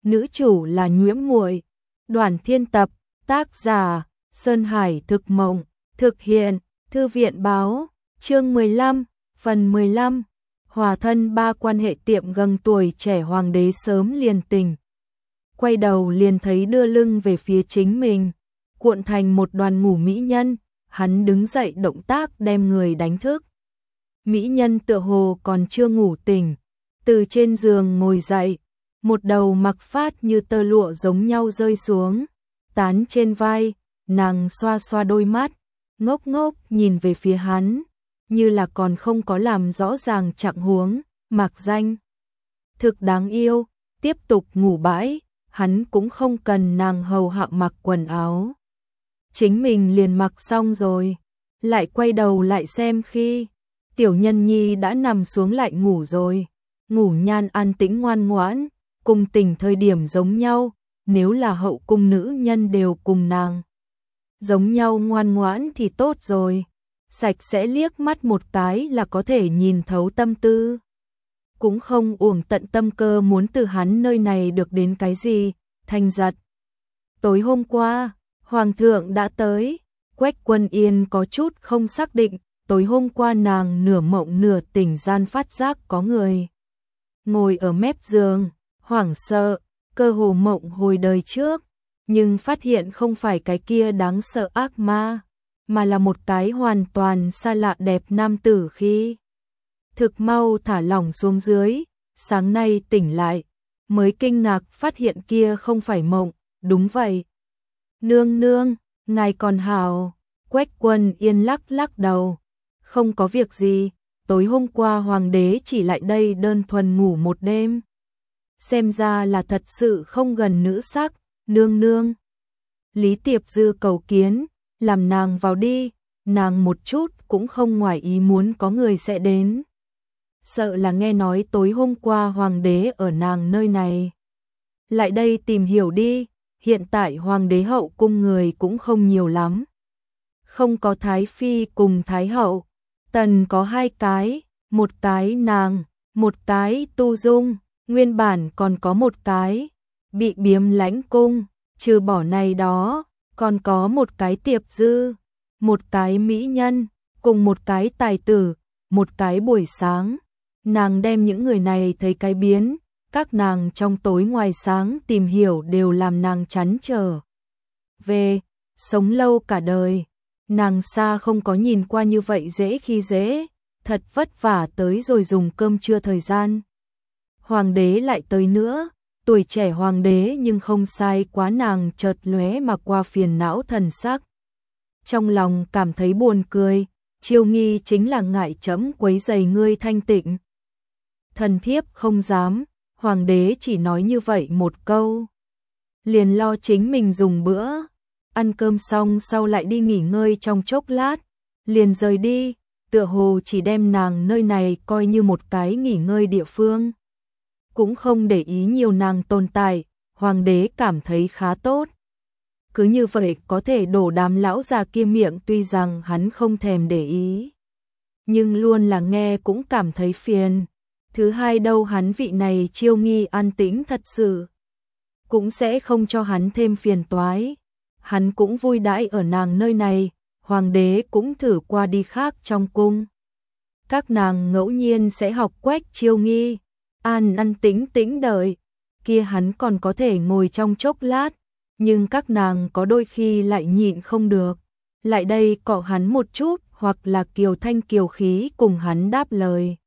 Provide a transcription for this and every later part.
nữ chủ là Nhuễm Muội. Đoàn Thiên tập, tác giả Sơn Hải Thực Mộng, thực hiện Thư viện báo, chương 15, phần 15. Hòa thân ba quan hệ tiệm gần tuổi trẻ hoàng đế sớm liền tình. Quay đầu liền thấy đưa lưng về phía chính mình, cuộn thành một đoàn ngủ mỹ nhân, hắn đứng dậy động tác đem người đánh thức. Mỹ nhân tựa hồ còn chưa ngủ tỉnh, từ trên giường ngồi dậy, một đầu mặc phát như tơ lụa giống nhau rơi xuống, tán trên vai, nàng xoa xoa đôi mắt, ngốc ngốc nhìn về phía hắn, như là còn không có làm rõ ràng trạng huống, mặc danh. Thực đáng yêu, tiếp tục ngủ bãi, hắn cũng không cần nàng hầu hạ mặc quần áo. Chính mình liền mặc xong rồi, lại quay đầu lại xem khi Tiểu Nhân Nhi đã nằm xuống lại ngủ rồi, ngủ nhan an tĩnh ngoan ngoãn, cùng tình thời điểm giống nhau, nếu là hậu cung nữ nhân đều cùng nàng giống nhau ngoan ngoãn thì tốt rồi, sạch sẽ liếc mắt một cái là có thể nhìn thấu tâm tư. Cũng không uổng tận tâm cơ muốn từ hắn nơi này được đến cái gì, thành giật. Tối hôm qua, Hoàng thượng đã tới, Quách Quân Yên có chút không xác định, tối hôm qua nàng nửa mộng nửa tỉnh gian phát giác có người ngồi ở mép giường, hoảng sợ, cơ hồ mộng hồi đời trước, nhưng phát hiện không phải cái kia đáng sợ ác ma, mà là một cái hoàn toàn xa lạ đẹp nam tử khi. Thực mau thả lỏng xuống dưới, sáng nay tỉnh lại, mới kinh ngạc phát hiện kia không phải mộng, đúng vậy. Nương nương, ngài còn hảo, Quách Quân Yên lắc lắc đầu, không có việc gì, tối hôm qua hoàng đế chỉ lại đây đơn thuần ngủ một đêm. Xem ra là thật sự không gần nữ sắc, nương nương. Lý Tiệp Dư cầu kiến, làm nàng vào đi, nàng một chút cũng không ngoài ý muốn có người sẽ đến. Sợ là nghe nói tối hôm qua hoàng đế ở nàng nơi này. Lại đây tìm hiểu đi, hiện tại hoàng đế hậu cung người cũng không nhiều lắm. Không có Thái Phi cùng Thái Hậu, tần có 2 cái, một cái nàng, một cái Tu Dung, nguyên bản còn có một cái, bị biếm lãnh cung, trừ bỏ này đó, còn có một cái Tiệp Dư, một cái mỹ nhân, cùng một cái tài tử, một cái buổi sáng. Nàng đem những người này thấy cái biến, các nàng trong tối ngoài sáng tìm hiểu đều làm nàng chán trở. Về, sống lâu cả đời, nàng xa không có nhìn qua như vậy dễ khi dễ, thật vất vả tới rồi dùng cơm trưa thời gian. Hoàng đế lại tới nữa, tuổi trẻ hoàng đế nhưng không sai quá nàng chợt lóe mà qua phiền não thần sắc. Trong lòng cảm thấy buồn cười, Chiêu Nghi chính là ngại chấm quấy rầy ngươi thanh tịnh. Thần thiếp không dám, hoàng đế chỉ nói như vậy một câu. Liền lo chính mình dùng bữa, ăn cơm xong sau lại đi nghỉ ngơi trong chốc lát, liền rời đi, tựa hồ chỉ đem nàng nơi này coi như một cái nghỉ ngơi địa phương. Cũng không để ý nhiều nàng tồn tại, hoàng đế cảm thấy khá tốt. Cứ như vậy có thể đổ đám lão già kia miệng tuy rằng hắn không thèm để ý. Nhưng luôn là nghe cũng cảm thấy phiền. Thứ hai đâu hắn vị này Chiêu Nghi an tĩnh thật sự. Cũng sẽ không cho hắn thêm phiền toái. Hắn cũng vui đãi ở nàng nơi này, hoàng đế cũng thử qua đi khác trong cung. Các nàng ngẫu nhiên sẽ học Quách Chiêu Nghi, ăn tĩnh tĩnh đợi, kia hắn còn có thể ngồi trong chốc lát, nhưng các nàng có đôi khi lại nhịn không được, lại đây cọ hắn một chút hoặc là kiều thanh kiều khí cùng hắn đáp lời.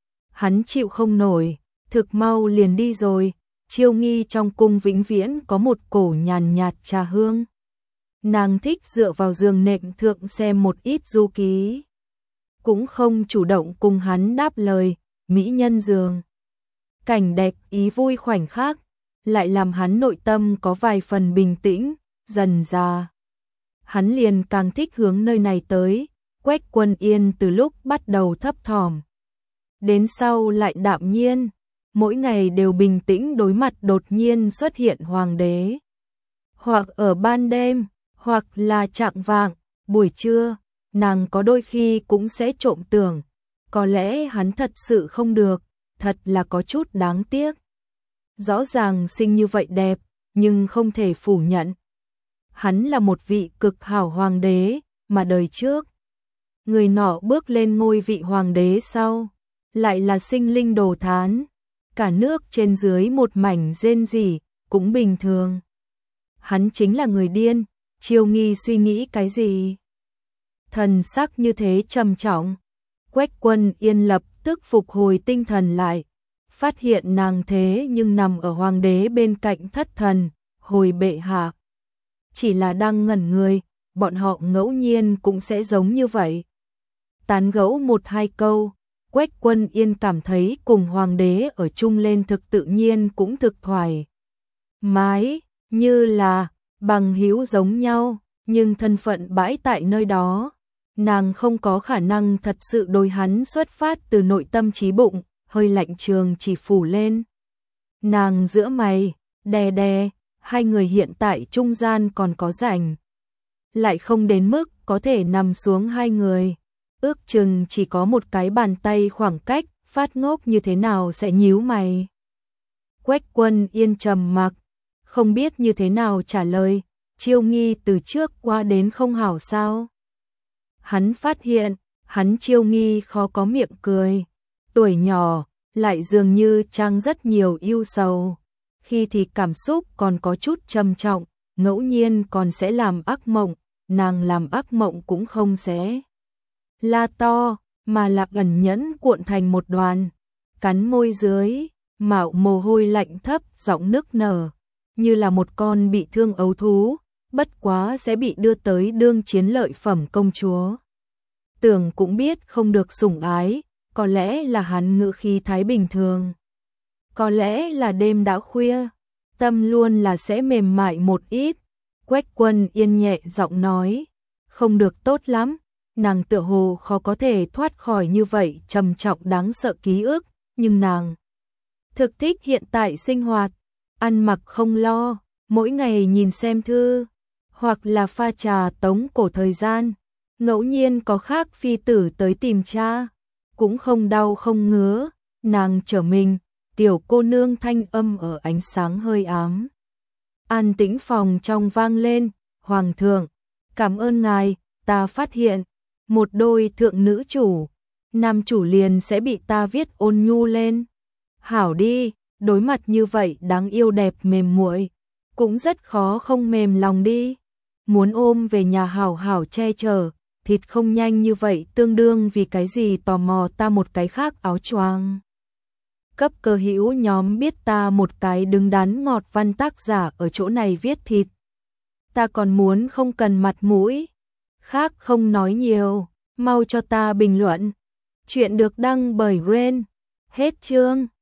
Hắn chịu không nổi, thực mau liền đi rồi, Chiêu Nghi trong cung vĩnh viễn có một cổ nhàn nhạt trà hương. Nàng thích dựa vào giường nệm thượng xem một ít du ký, cũng không chủ động cùng hắn đáp lời, mỹ nhân giường. Cảnh đẹp ý vui khoảnh khắc, lại làm hắn nội tâm có vài phần bình tĩnh, dần dà. Hắn liền càng thích hướng nơi này tới, Quách Quân Yên từ lúc bắt đầu thấp thỏm. Đến sau lại đạm nhiên, mỗi ngày đều bình tĩnh đối mặt đột nhiên xuất hiện hoàng đế. Hoặc ở ban đêm, hoặc là trạng vạng, buổi trưa, nàng có đôi khi cũng sẽ trộm tưởng, có lẽ hắn thật sự không được, thật là có chút đáng tiếc. rõ ràng sinh như vậy đẹp, nhưng không thể phủ nhận. Hắn là một vị cực hảo hoàng đế, mà đời trước, người nọ bước lên ngôi vị hoàng đế sau, lại là sinh linh đồ thán, cả nước trên dưới một mảnh rên rỉ, cũng bình thường. Hắn chính là người điên, Chiêu Nghi suy nghĩ cái gì? Thần sắc như thế trầm trọng, Quách Quân Yên lập tức phục hồi tinh thần lại, phát hiện nàng thế nhưng nằm ở hoàng đế bên cạnh thất thần, hồi bệ hạ. Chỉ là đang ngẩn người, bọn họ ngẫu nhiên cũng sẽ giống như vậy. Tán gẫu một hai câu, Quách Quân Yên cảm thấy cùng hoàng đế ở chung lên thực tự nhiên cũng thực thoải mái, như là bằng hữu giống nhau, nhưng thân phận bãi tại nơi đó. Nàng không có khả năng thật sự đối hắn xuất phát từ nội tâm trí bụng, hơi lạnh trường chỉ phủ lên. Nàng giữa mày, đè đè, hai người hiện tại trung gian còn có rảnh. Lại không đến mức có thể nằm xuống hai người, ước chừng chỉ có một cái bàn tay khoảng cách, phát ngốc như thế nào sẽ nhíu mày. Quách Quân Yên trầm mặc, không biết như thế nào trả lời, Chiêu Nghi từ trước qua đến không hảo sao. Hắn phát hiện, hắn Chiêu Nghi khó có miệng cười, tuổi nhỏ, lại dường như trang rất nhiều ưu sầu, khi thì cảm xúc còn có chút trầm trọng, ngẫu nhiên còn sẽ làm ác mộng, nàng làm ác mộng cũng không sẽ la to, mà là ẩn nhẫn cuộn thành một đoàn, cắn môi dưới, mạo mồ hôi lạnh thấp, giọng nức nở, như là một con bị thương ấu thú, bất quá sẽ bị đưa tới đương chiến lợi phẩm công chúa. Tưởng cũng biết không được sủng ái, có lẽ là hắn ngữ khí thái bình thường. Có lẽ là đêm đã khuya, tâm luôn là sẽ mềm mại một ít. Quách Quân Yên nhẹ giọng nói, không được tốt lắm, nàng tựa hồ khó có thể thoát khỏi như vậy trầm trọng đáng sợ ký ức, nhưng nàng thực thích hiện tại sinh hoạt, ăn mặc không lo, mỗi ngày nhìn xem thư, hoặc là pha trà tống cổ thời gian, ngẫu nhiên có khác phi tử tới tìm cha, cũng không đau không ngứa, nàng trở mình, tiểu cô nương thanh âm ở ánh sáng hơi ám. An tĩnh phòng trong vang lên, hoàng thượng, cảm ơn ngài, ta phát hiện, một đôi thượng nữ chủ, nam chủ liền sẽ bị ta viết ôn nhu lên. Hảo đi, đối mặt như vậy đáng yêu đẹp mềm muội, cũng rất khó không mềm lòng đi. Muốn ôm về nhà hảo hảo che chở, thịt không nhanh như vậy tương đương vì cái gì tò mò ta một cái khác áo choàng. Cấp cơ hữu nhóm biết ta một cái đứng đắn ngọt văn tác giả ở chỗ này viết thịt. Ta còn muốn không cần mặt mũi. Khác không nói nhiều, mau cho ta bình luận. Chuyện được đăng bởi Ren. Hết chương.